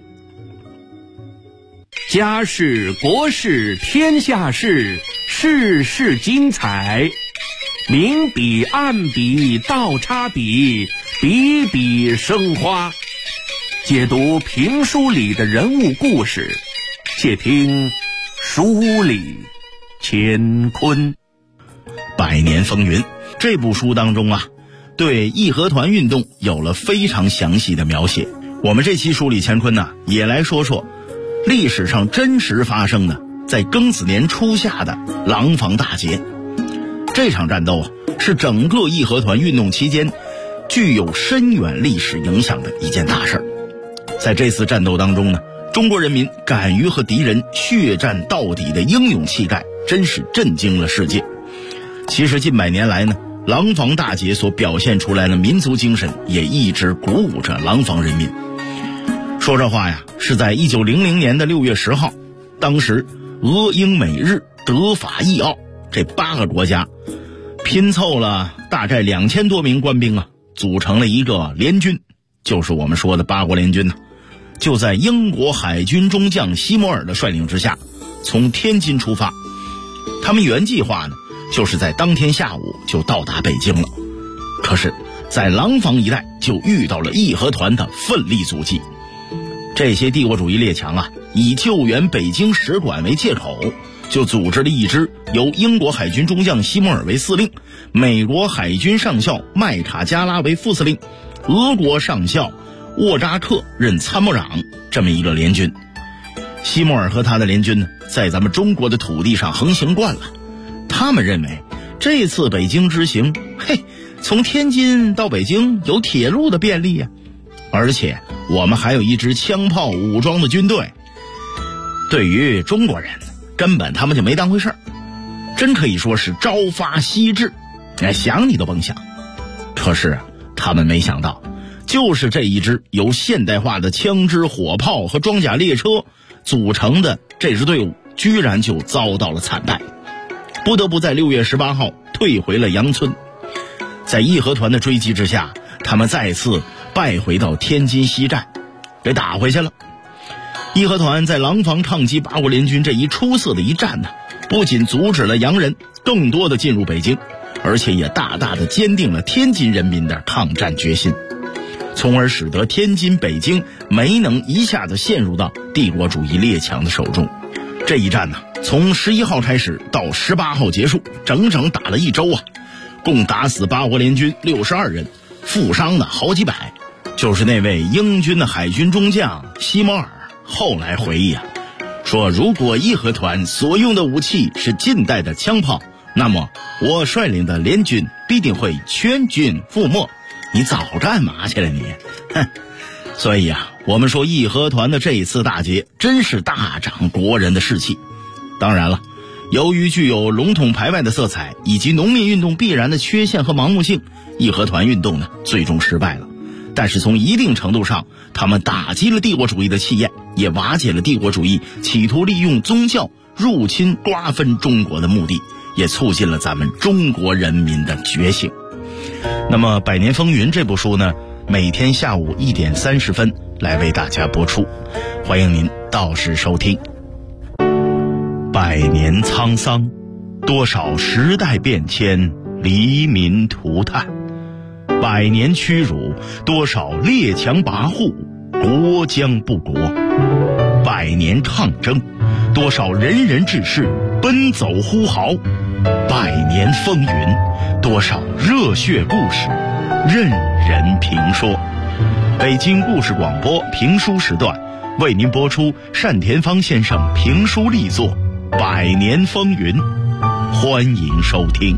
家事国事天下事，事事精彩。明笔暗笔倒插笔，笔笔生花。解读评书里的人物故事，且听书里乾坤。 百年风云这部书当中啊，对义和团运动有了非常详细的描写。我们这期书里乾坤呢，也来说说历史上真实发生的在庚子年初夏的廊坊大捷。这场战斗啊，是整个义和团运动期间具有深远历史影响的一件大事。在这次战斗当中呢，中国人民敢于和敌人血战到底的英勇气概真是震惊了世界。其实近百年来呢，廊坊大捷所表现出来的民族精神也一直鼓舞着廊坊人民。说这话呀，是在1900年的6月10号，当时俄英美日德法意奥这8个国家拼凑了大概2000多名官兵啊，组成了一个联军，就是我们说的八国联军呢。就在英国海军中将西摩尔的率领之下，从天津出发。他们原计划呢，就是在当天下午就到达北京了。可是在廊坊一带就遇到了义和团的奋力阻击。这些帝国主义列强啊，以救援北京使馆为借口，就组织了一支由英国海军中将西摩尔为司令，美国海军上校麦卡加拉为副司令，俄国上校沃扎克任参谋长，这么一个联军。西摩尔和他的联军呢，在咱们中国的土地上横行惯了，他们认为这次北京之行，从天津到北京有铁路的便利啊，而且我们还有一支枪炮武装的军队。对于中国人，根本他们就没当回事儿，真可以说是朝发夕至，想你都甭想。可是他们没想到，就是这一支由现代化的枪支火炮和装甲列车组成的这支队伍，居然就遭到了惨败，不得不在6月18号退回了杨村。在义和团的追击之下，他们再次败回到天津西站，给打回去了。义和团在廊坊抗击八国联军这一出色的一战呢，不仅阻止了洋人更多的进入北京，而且也大大的坚定了天津人民的抗战决心，从而使得天津、北京没能一下子陷入到帝国主义列强的手中。这一战呢，从11号开始到18号结束，整整打了1周啊，共打死八国联军62人，负伤的好几百。就是那位英军的海军中将西摩尔后来回忆啊，说如果义和团所用的武器是近代的枪炮，那么我率领的联军必定会全军覆没。你早干嘛去了你？所以啊，我们说义和团的这一次大捷真是大长国人的士气。当然了，由于具有笼统排外的色彩以及农民运动必然的缺陷和盲目性，义和团运动呢最终失败了。但是从一定程度上，他们打击了帝国主义的气焰，也瓦解了帝国主义企图利用宗教入侵瓜分中国的目的，也促进了咱们中国人民的觉醒。那么《百年风云》这部书呢，每天下午1点30分来为大家播出，欢迎您到时收听。百年沧桑，多少时代变迁，黎民涂炭；百年屈辱，多少列强跋扈，国将不国；百年抗争，多少仁人志士奔走呼号；百年风云，多少热血故事任人评说。北京故事广播评书时段为您播出单田芳先生评书力作《百年风云》，欢迎收听。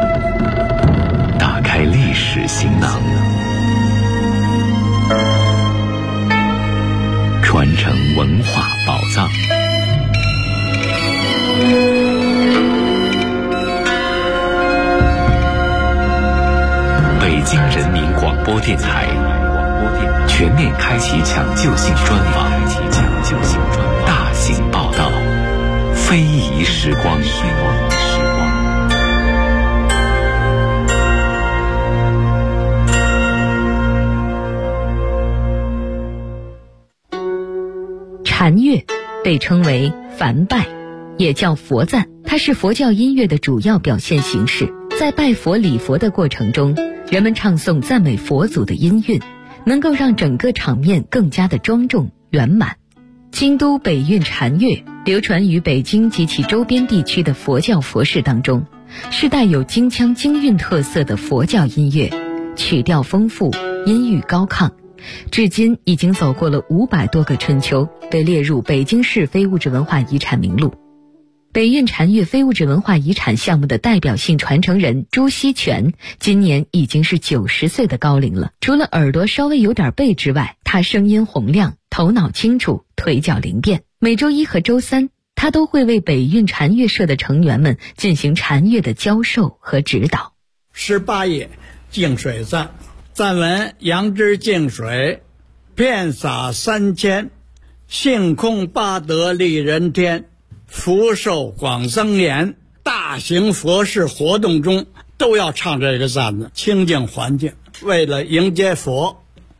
打开历史行囊， 文化宝藏。北京人民广播电台全面开启抢救性专访，大型报道，非遗时光。 禅乐被称为梵拜，也叫佛赞，它是佛教音乐的主要表现形式。在拜佛礼佛的过程中，人们唱诵赞美佛祖的音韵，能够让整个场面更加的庄重圆满。京都北韵禅乐流传于北京及其周边地区的佛教佛事当中，是带有京腔京韵特色的佛教音乐，曲调丰富，音域高亢，至今已经走过了500多个春秋，被列入北京市非物质文化遗产名录。北韵禅乐非物质文化遗产项目的代表性传承人朱锡全今年已经是90岁的高龄了。除了耳朵稍微有点背之外，他声音洪亮，头脑清楚，腿脚灵便。每周一和周三，他都会为北韵禅乐社的成员们进行禅乐的教授和指导。 18页净水赞，赞文：杨枝净水，遍洒3000，性空八德利人天，福寿广增延。大型佛事活动中都要唱这个赞子，清净环境，为了迎接佛。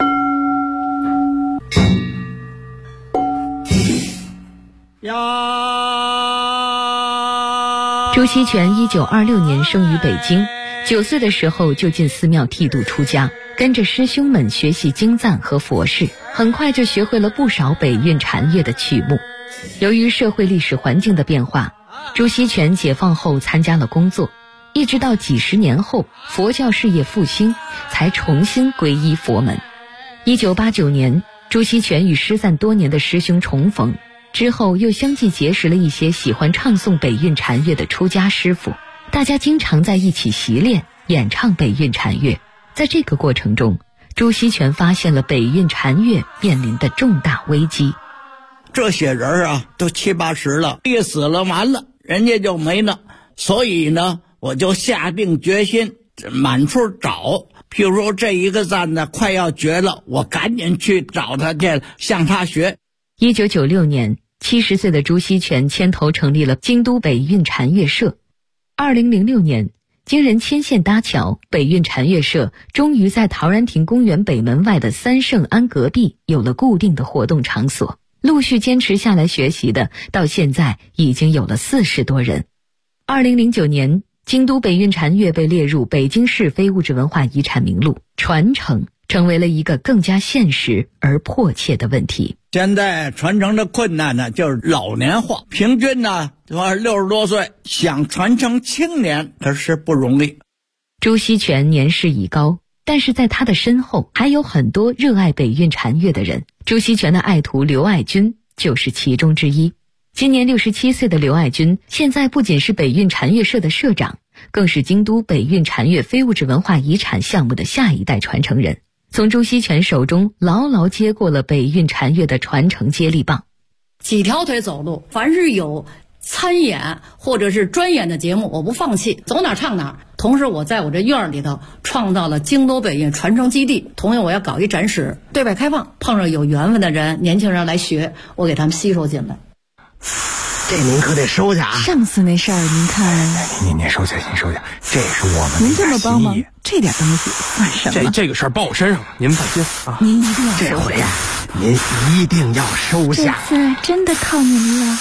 朱锡全1926年生于北京，9岁的时候就进寺庙剃度出家，跟着师兄们学习经赞和佛事，很快就学会了不少北韵禅乐的曲目。由于社会历史环境的变化，朱锡全解放后参加了工作，一直到几十年后佛教事业复兴，才重新皈依佛门。1989年，朱锡全与失散多年的师兄重逢，之后又相继结识了一些喜欢唱诵北韵禅乐的出家师傅，大家经常在一起习练演唱北韵禅乐。在这个过程中，朱锡全发现了北韵禅乐面临的重大危机。 这些人啊，都70、80了，一死了完了，人家就没了。所以呢，我就下定决心满处找。譬如说这一个赞呢快要绝了，我赶紧去找他去，向他学。 1996年，70岁的朱锡全牵头成立了京都北韵禅乐社。2006年，经人牵线搭桥，北韵禅乐社终于在陶然亭公园北门外的三圣庵隔壁有了固定的活动场所。陆续坚持下来学习的，到现在已经有了40多人。2009年，京都北韵禅乐被列入北京市非物质文化遗产名录，传承成为了一个更加现实而迫切的问题。 现在传承的困难呢，就是老年化，平均呢60多岁，想传承青年可是不容易。 朱锡全年事已高，但是在他的身后还有很多热爱北韵禅乐的人。朱锡全的爱徒刘爱军就是其中之一。今年67岁的刘爱军，现在不仅是北韵禅乐社的社长，更是京都北韵禅乐非物质文化遗产项目的下一代传承人，从朱锡全手中牢牢接过了北韵禅乐的传承接力棒。 几条腿走路，凡是有参演或者是专演的节目，我不放弃，走哪唱哪。同时我在我这院里头创造了京都北韵传承基地，同样我要搞一展示，对外开放，碰上有缘分的人，年轻人来学，我给他们吸收进来。 这您可得收下啊！ 上次那事儿您看， 您收下，您收下，这是我们您这么帮忙，这点东西算什么？ 这个事儿报我身上了，您放心啊！ 您一定要这回呀，您一定要收下。 这次真的靠您了。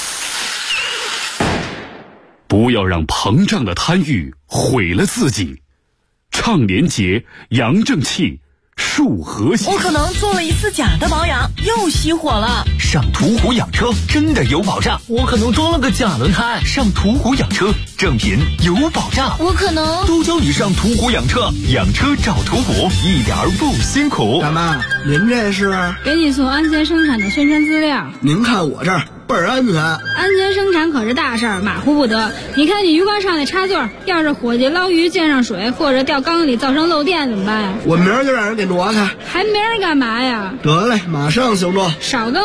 不要让膨胀的贪欲毁了自己。倡廉洁，扬正气，树和谐。 我可能做了一次假的保养，又熄火了。 上途虎养车真的有保障。 我可能装了个假轮胎。 上途虎养车，正品有保障。 我可能都教你上途虎养车，养车找途虎，一点儿不辛苦。 大妈，您这是？ 给你送安全生产的宣传资料。 您看我这儿倍儿安全。 安全生产可是大事儿，马虎不得。你看你鱼缸上那插座，要是伙计捞鱼溅上水，或者掉缸里造成漏电怎么办呀？ 我明儿就让人给挪开。 还明儿干嘛呀？ 得嘞，马上行动。 少跟